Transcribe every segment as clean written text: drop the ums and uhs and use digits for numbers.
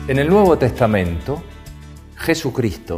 En el Nuevo Testamento, Jesucristo,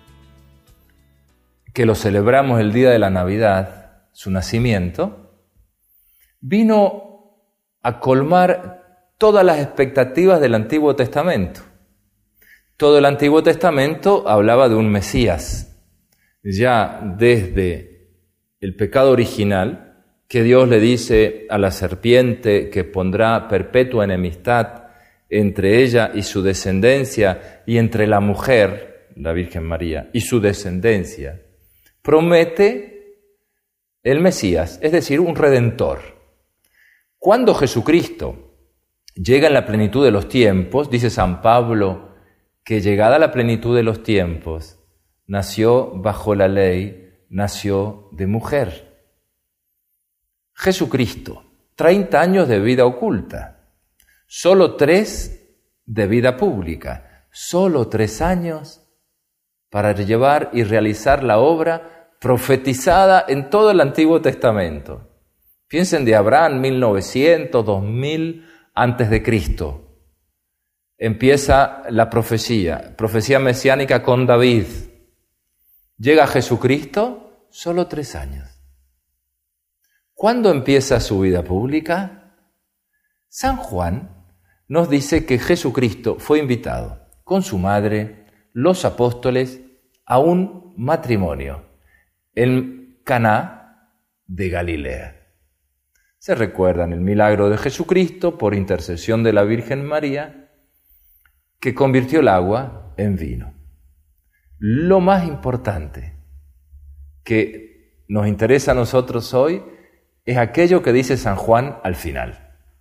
que lo celebramos el día de la Navidad, su nacimiento, vino a colmar todas las expectativas del Antiguo Testamento. Todo el Antiguo Testamento hablaba de un Mesías. Ya desde el pecado original, que Dios le dice a la serpiente que pondrá perpetua enemistad entre ella y su descendencia, y entre la mujer, la Virgen María, y su descendencia, promete el Mesías, es decir, un Redentor. Cuando Jesucristo llega en la plenitud de los tiempos, dice San Pablo que llegada la plenitud de los tiempos, nació bajo la ley, nació de mujer. Jesucristo, 30 años de vida oculta, solo 3 de vida pública, solo 3 años para llevar y realizar la obra profetizada en todo el Antiguo Testamento. Piensen de Abraham, 1900, 2000 antes de Cristo. Empieza la profecía mesiánica con David. Llega Jesucristo, solo 3 años. ¿Cuándo empieza su vida pública? San Juan nos dice que Jesucristo fue invitado con su madre, los apóstoles, a un matrimonio en Caná de Galilea. Se recuerdan el milagro de Jesucristo por intercesión de la Virgen María, que convirtió el agua en vino. Lo más importante que nos interesa a nosotros hoy es aquello que dice San Juan al final.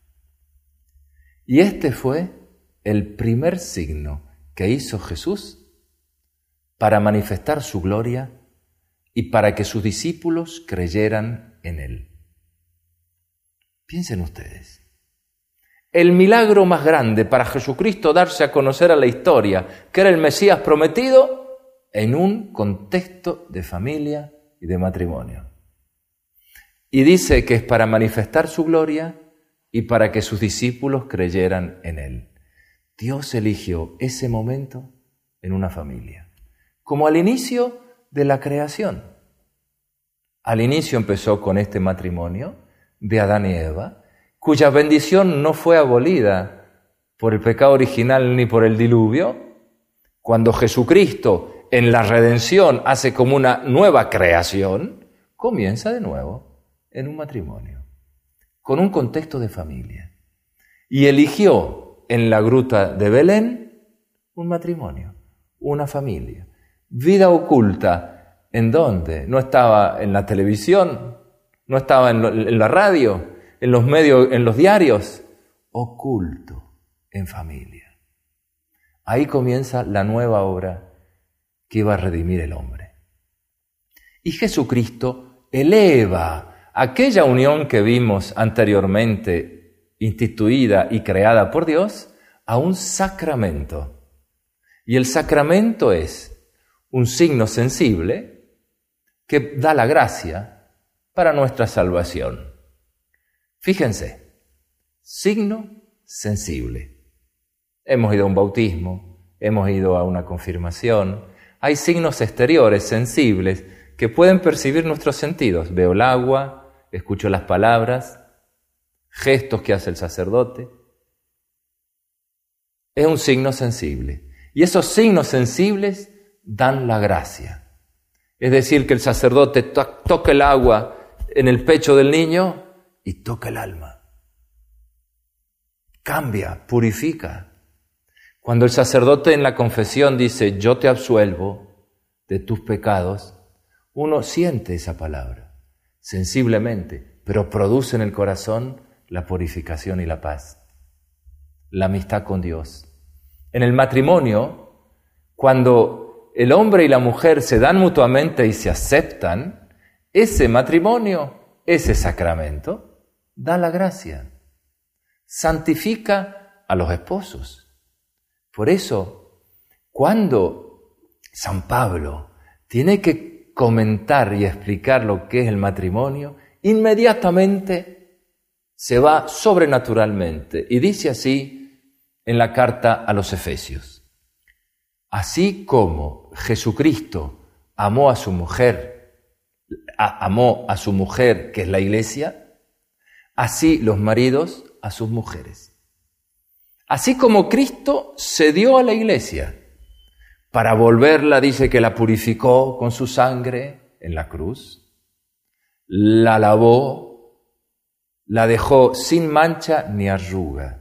Y este fue el primer signo que hizo Jesús para manifestar su gloria y para que sus discípulos creyeran en él. Piensen ustedes, el milagro más grande para Jesucristo darse a conocer a la historia, que era el Mesías prometido, en un contexto de familia y de matrimonio. Y dice que es para manifestar su gloria y para que sus discípulos creyeran en él. Dios eligió ese momento en una familia, como al inicio de la creación. Al inicio empezó con este matrimonio de Adán y Eva, cuya bendición no fue abolida por el pecado original ni por el diluvio. Cuando Jesucristo en la redención hace como una nueva creación, comienza de nuevo en un matrimonio, con un contexto de familia. Y eligió en la gruta de Belén un matrimonio, una familia. Vida oculta, ¿en dónde? No estaba en la televisión, no estaba en la radio, en los medios, en los diarios. Oculto, en familia. Ahí comienza la nueva obra que iba a redimir el hombre. Y Jesucristo eleva aquella unión que vimos anteriormente instituida y creada por Dios a un sacramento. Y el sacramento es un signo sensible que da la gracia para nuestra salvación. Fíjense, signo sensible. Hemos ido a un bautismo, hemos ido a una confirmación. Hay signos exteriores sensibles que pueden percibir nuestros sentidos. Veo el agua, escucho las palabras, gestos que hace el sacerdote. Es un signo sensible. Y esos signos sensibles dan la gracia. Es decir, que el sacerdote toca el agua en el pecho del niño y toca el alma. Cambia, purifica. Cuando el sacerdote en la confesión dice, yo te absuelvo de tus pecados, uno siente esa palabra sensiblemente, pero produce en el corazón la purificación y la paz, la amistad con Dios. En el matrimonio, cuando el hombre y la mujer se dan mutuamente y se aceptan, ese matrimonio, ese sacramento, da la gracia, santifica a los esposos. Por eso, cuando San Pablo tiene que comentar y explicar lo que es el matrimonio, inmediatamente se va sobrenaturalmente y dice así en la carta a los Efesios. Así como Jesucristo amó a su mujer, que es la iglesia, así los maridos a sus mujeres. Así como Cristo se dio a la iglesia para volverla, dice que la purificó con su sangre en la cruz, la lavó, la dejó sin mancha ni arruga.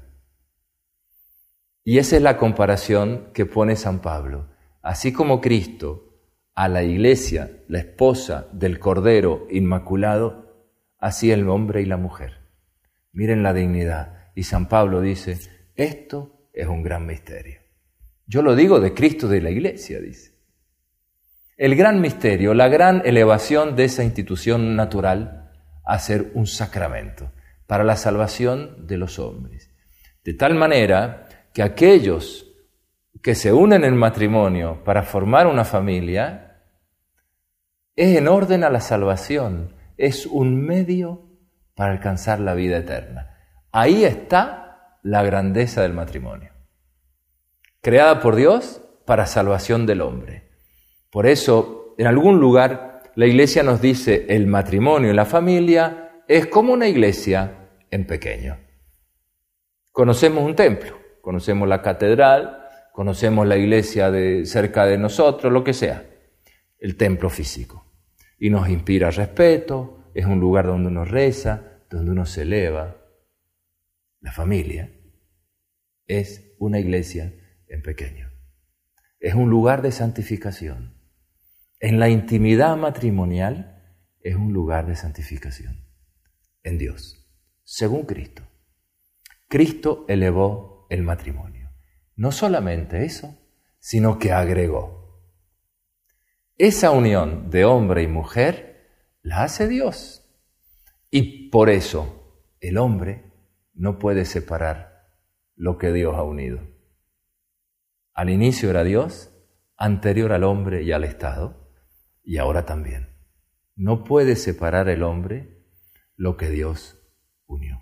Y esa es la comparación que pone San Pablo. Así como Cristo a la iglesia, la esposa del Cordero Inmaculado, así el hombre y la mujer. Miren la dignidad. Y San Pablo dice, esto es un gran misterio. Yo lo digo de Cristo de la iglesia, dice. El gran misterio, la gran elevación de esa institución natural a ser un sacramento para la salvación de los hombres. De tal manera que aquellos que se unen en matrimonio para formar una familia es en orden a la salvación, es un medio para alcanzar la vida eterna. Ahí está la grandeza del matrimonio. Creada por Dios para salvación del hombre. Por eso, en algún lugar, la Iglesia nos dice el matrimonio y la familia es como una iglesia en pequeño. Conocemos un templo, conocemos la catedral, conocemos la iglesia cerca de nosotros, lo que sea, el templo físico. Y nos inspira respeto, es un lugar donde uno reza, donde uno se eleva. La familia es una iglesia en pequeño. Es un lugar de santificación. En la intimidad matrimonial es un lugar de santificación. En Dios, según Cristo. Cristo elevó el matrimonio. No solamente eso, sino que agregó. Esa unión de hombre y mujer la hace Dios. Y por eso el hombre no puede separar lo que Dios ha unido. Al inicio era Dios, anterior al hombre y al Estado, y ahora también. No puede separar el hombre lo que Dios unió.